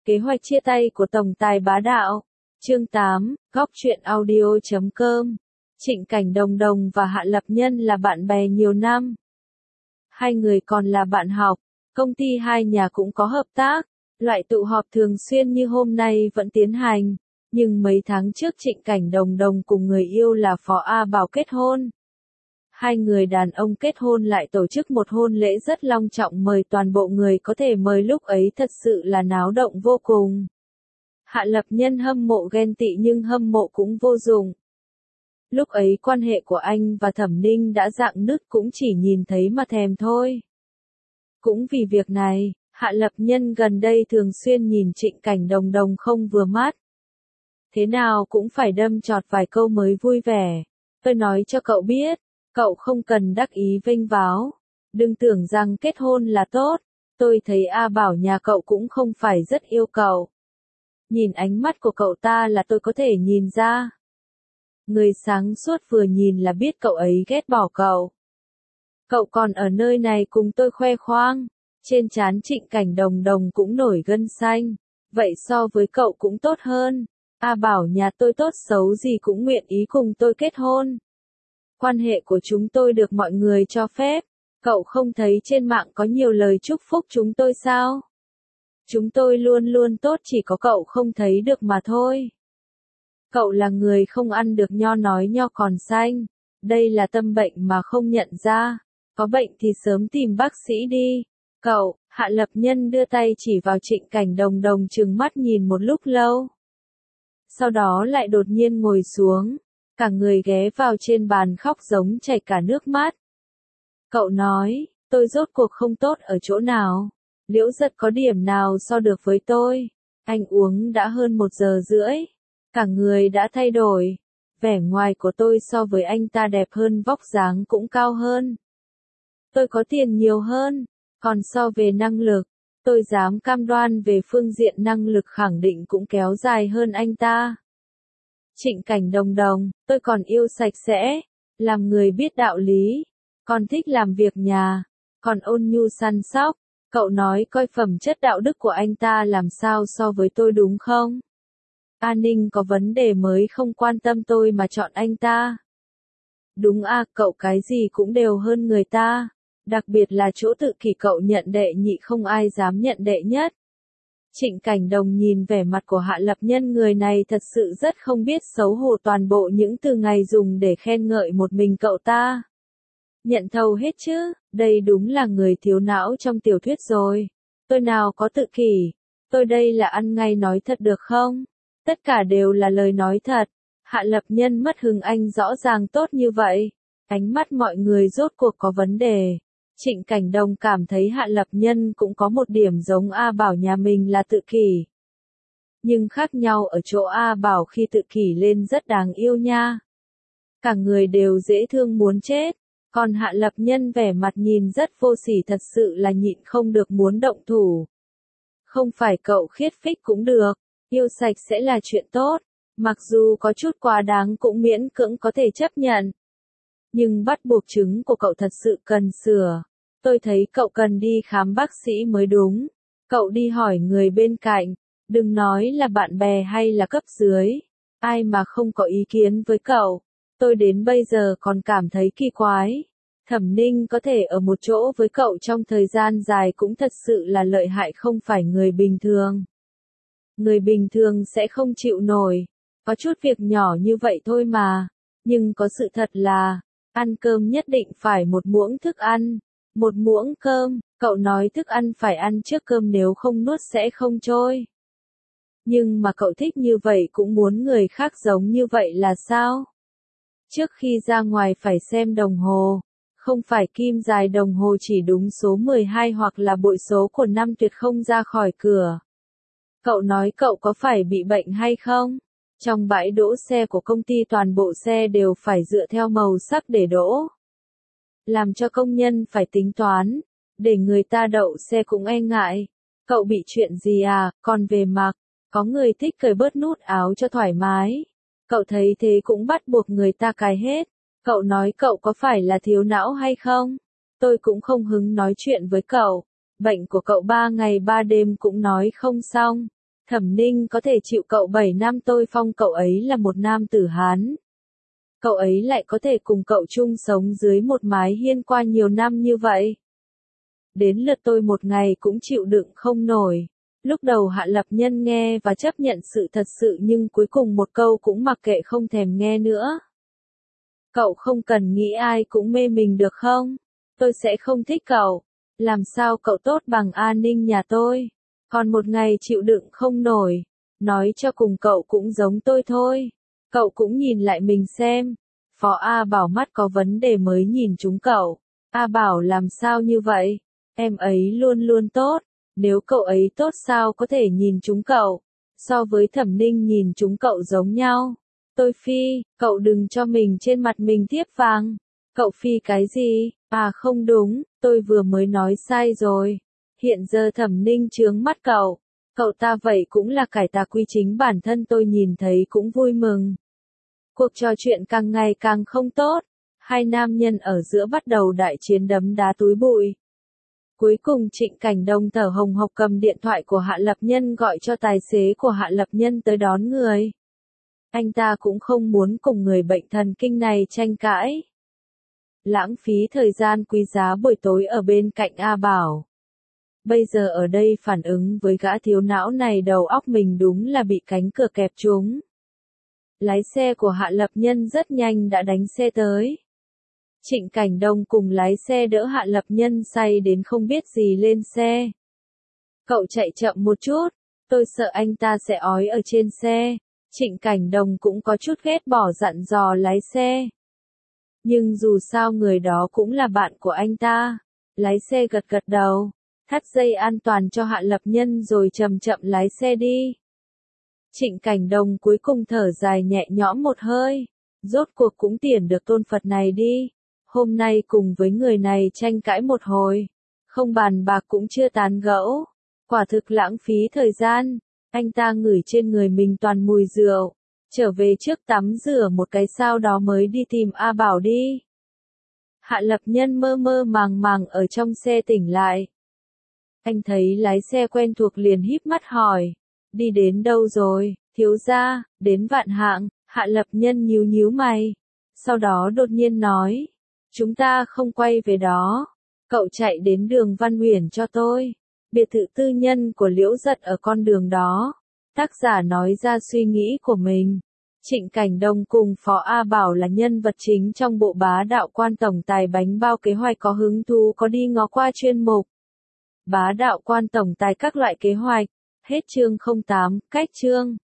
Kế hoạch chia tay của tổng tài bá đạo. Chương 8, góc truyện audio.com. Trịnh Cảnh Đồng Đồng và Hạ Lập Nhân là bạn bè nhiều năm. Hai người còn là bạn học, công ty hai nhà cũng có hợp tác, loại tụ họp thường xuyên như hôm nay vẫn tiến hành. Nhưng mấy tháng trước Trịnh Cảnh Đồng Đồng cùng người yêu là Phó A Bảo kết hôn. Hai người đàn ông kết hôn lại tổ chức một hôn lễ rất long trọng, mời toàn bộ người có thể mời, lúc ấy thật sự là náo động vô cùng. Hạ Lập Nhân hâm mộ ghen tị nhưng hâm mộ cũng vô dụng. Lúc ấy quan hệ của anh và Thẩm Ninh đã rạn nứt, cũng chỉ nhìn thấy mà thèm thôi. Cũng vì việc này, Hạ Lập Nhân gần đây thường xuyên nhìn Trịnh Cảnh Đồng Đồng không vừa mắt. Thế nào cũng phải đâm chọt vài câu mới vui vẻ. Tôi nói cho cậu biết, cậu không cần đắc ý vênh váo. Đừng tưởng rằng kết hôn là tốt. Tôi thấy A Bảo nhà cậu cũng không phải rất yêu cậu. Nhìn ánh mắt của cậu ta là tôi có thể nhìn ra. Người sáng suốt vừa nhìn là biết cậu ấy ghét bỏ cậu. Cậu còn ở nơi này cùng tôi khoe khoang. Trên trán Trịnh Cảnh Đồng Đồng cũng nổi gân xanh. Vậy so với cậu cũng tốt hơn. A Bảo nhà tôi tốt xấu gì cũng nguyện ý cùng tôi kết hôn. Quan hệ của chúng tôi được mọi người cho phép. Cậu không thấy trên mạng có nhiều lời chúc phúc chúng tôi sao? Chúng tôi luôn luôn tốt, chỉ có cậu không thấy được mà thôi. Cậu là người không ăn được nho nói nho còn xanh. Đây là tâm bệnh mà không nhận ra. Có bệnh thì sớm tìm bác sĩ đi. Cậu, Hạ Lập Nhân đưa tay chỉ vào Trịnh Cảnh Đồng Đồng trừng mắt nhìn một lúc lâu. Sau đó lại đột nhiên ngồi xuống. Cả người ghé vào trên bàn khóc giống chảy cả nước mắt. Cậu nói, tôi rốt cuộc không tốt ở chỗ nào? Liễu Giật có điểm nào so được với tôi? Anh uống đã hơn 1 giờ rưỡi. Cả người đã thay đổi. Vẻ ngoài của tôi so với anh ta đẹp hơn, vóc dáng cũng cao hơn. Tôi có tiền nhiều hơn. Còn so về năng lực, tôi dám cam đoan về phương diện năng lực khẳng định cũng kéo dài hơn anh ta. Trịnh Cảnh Đồng Đồng, tôi còn yêu sạch sẽ, làm người biết đạo lý, còn thích làm việc nhà, còn ôn nhu săn sóc. Cậu nói coi phẩm chất đạo đức của anh ta làm sao so với tôi đúng không? An ninh có vấn đề mới không quan tâm tôi mà chọn anh ta. Đúng à, cậu cái gì cũng đều hơn người ta. Đặc biệt là chỗ tự kỷ, cậu nhận đệ nhị không ai dám nhận đệ nhất. Trịnh Cảnh Đồng nhìn vẻ mặt của Hạ Lập Nhân, người này thật sự rất không biết xấu hổ, toàn bộ những từ ngày dùng để khen ngợi một mình cậu ta. Nhận thầu hết chứ, đây đúng là người thiếu não trong tiểu thuyết rồi. Tôi nào có tự kỷ, tôi đây là ăn ngay nói thật được không? Tất cả đều là lời nói thật. Hạ Lập Nhân mất hứng, anh rõ ràng tốt như vậy. Ánh mắt mọi người rốt cuộc có vấn đề. Trịnh Cảnh Đồng cảm thấy Hạ Lập Nhân cũng có một điểm giống A Bảo nhà mình là tự kỷ. Nhưng khác nhau ở chỗ A Bảo khi tự kỷ lên rất đáng yêu nha. Cả người đều dễ thương muốn chết. Còn Hạ Lập Nhân vẻ mặt nhìn rất vô sỉ, thật sự là nhịn không được muốn động thủ. Không phải cậu khiết phích cũng được. Yêu sạch sẽ là chuyện tốt. Mặc dù có chút quá đáng cũng miễn cưỡng có thể chấp nhận. Nhưng bắt buộc chứng của cậu thật sự cần sửa. Tôi thấy cậu cần đi khám bác sĩ mới đúng. Cậu đi hỏi người bên cạnh. Đừng nói là bạn bè hay là cấp dưới. Ai mà không có ý kiến với cậu. Tôi đến bây giờ còn cảm thấy kỳ quái. Thẩm Ninh có thể ở một chỗ với cậu trong thời gian dài cũng thật sự là lợi hại, không phải người bình thường. Người bình thường sẽ không chịu nổi. Có chút việc nhỏ như vậy thôi mà. Nhưng có sự thật là, ăn cơm nhất định phải một muỗng thức ăn. Một muỗng cơm, cậu nói thức ăn phải ăn trước cơm, nếu không nuốt sẽ không trôi. Nhưng mà cậu thích như vậy cũng muốn người khác giống như vậy là sao? Trước khi ra ngoài phải xem đồng hồ. Không phải kim dài đồng hồ chỉ đúng số 12 hoặc là bội số của năm tuyệt không ra khỏi cửa. Cậu nói cậu có phải bị bệnh hay không? Trong bãi đỗ xe của công ty toàn bộ xe đều phải dựa theo màu sắc để đỗ. Làm cho công nhân phải tính toán, để người ta đậu xe cũng e ngại. Cậu bị chuyện gì à, còn về mặc, có người thích cởi bớt nút áo cho thoải mái. Cậu thấy thế cũng bắt buộc người ta cài hết. Cậu nói cậu có phải là thiếu não hay không? Tôi cũng không hứng nói chuyện với cậu. Bệnh của cậu 3 ngày 3 đêm cũng nói không xong. Thẩm Ninh có thể chịu cậu 7 năm tôi phong cậu ấy là một nam tử Hán. Cậu ấy lại có thể cùng cậu chung sống dưới một mái hiên qua nhiều năm như vậy. Đến lượt tôi một ngày cũng chịu đựng không nổi. Lúc đầu Hạ Lập Nhân nghe và chấp nhận sự thật sự nhưng cuối cùng một câu cũng mặc kệ không thèm nghe nữa. Cậu không cần nghĩ ai cũng mê mình được không? Tôi sẽ không thích cậu. Làm sao cậu tốt bằng A Ninh nhà tôi? Còn một ngày chịu đựng không nổi. Nói cho cùng cậu cũng giống tôi thôi. Cậu cũng nhìn lại mình xem. Phó A Bảo mắt có vấn đề mới nhìn chúng cậu. A Bảo làm sao như vậy? Em ấy luôn luôn tốt. Nếu cậu ấy tốt sao có thể nhìn chúng cậu? So với Thẩm Ninh nhìn chúng cậu giống nhau. Tôi phi, cậu đừng cho mình trên mặt mình tiếp vàng. Cậu phi cái gì? À không đúng, tôi vừa mới nói sai rồi. Hiện giờ Thẩm Ninh chướng mắt cậu. Cậu ta vậy cũng là cải tà quy chính bản thân tôi nhìn thấy cũng vui mừng. Cuộc trò chuyện càng ngày càng không tốt. Hai nam nhân ở giữa bắt đầu đại chiến đấm đá túi bụi. Cuối cùng Trịnh Cảnh Đông thở hồng hộc cầm điện thoại của Hạ Lập Nhân gọi cho tài xế của Hạ Lập Nhân tới đón người. Anh ta cũng không muốn cùng người bệnh thần kinh này tranh cãi. Lãng phí thời gian quý giá buổi tối ở bên cạnh A Bảo. Bây giờ ở đây phản ứng với gã thiếu não này đầu óc mình đúng là bị cánh cửa kẹp trúng. Lái xe của Hạ Lập Nhân rất nhanh đã đánh xe tới. Trịnh Cảnh Đông cùng lái xe đỡ Hạ Lập Nhân say đến không biết gì lên xe. Cậu chạy chậm một chút, tôi sợ anh ta sẽ ói ở trên xe. Trịnh Cảnh Đông cũng có chút ghét bỏ dặn dò lái xe. Nhưng dù sao người đó cũng là bạn của anh ta. Lái xe gật gật đầu, thắt dây an toàn cho Hạ Lập Nhân rồi chậm chậm lái xe đi. Trịnh Cảnh Đông cuối cùng thở dài nhẹ nhõm một hơi. Rốt cuộc cũng tiền được tôn Phật này đi. Hôm nay cùng với người này tranh cãi một hồi. Không bàn bạc cũng chưa tán gẫu. Quả thực lãng phí thời gian. Anh ta ngửi trên người mình toàn mùi rượu. Trở về trước tắm rửa một cái sau đó mới đi tìm A Bảo đi. Hạ Lập Nhân mơ mơ màng màng ở trong xe tỉnh lại. Anh thấy lái xe quen thuộc liền híp mắt hỏi. Đi đến đâu rồi, thiếu gia? Đến Vạn Hạng. Hạ Lập Nhân nhíu nhíu mày. Sau đó đột nhiên nói. Chúng ta không quay về đó. Cậu chạy đến đường Văn Uyển cho tôi. Biệt thự tư nhân của Liễu Giật ở con đường đó. Tác giả nói ra suy nghĩ của mình. Trịnh Cảnh Đông cùng Phó A Bảo là nhân vật chính trong bộ Bá Đạo Quan Tổng Tài bánh bao kế hoạch, có hứng thú có đi ngó qua chuyên mục Bá Đạo Quan Tổng Tài các loại kế hoạch. Hết chương 08, cách chương.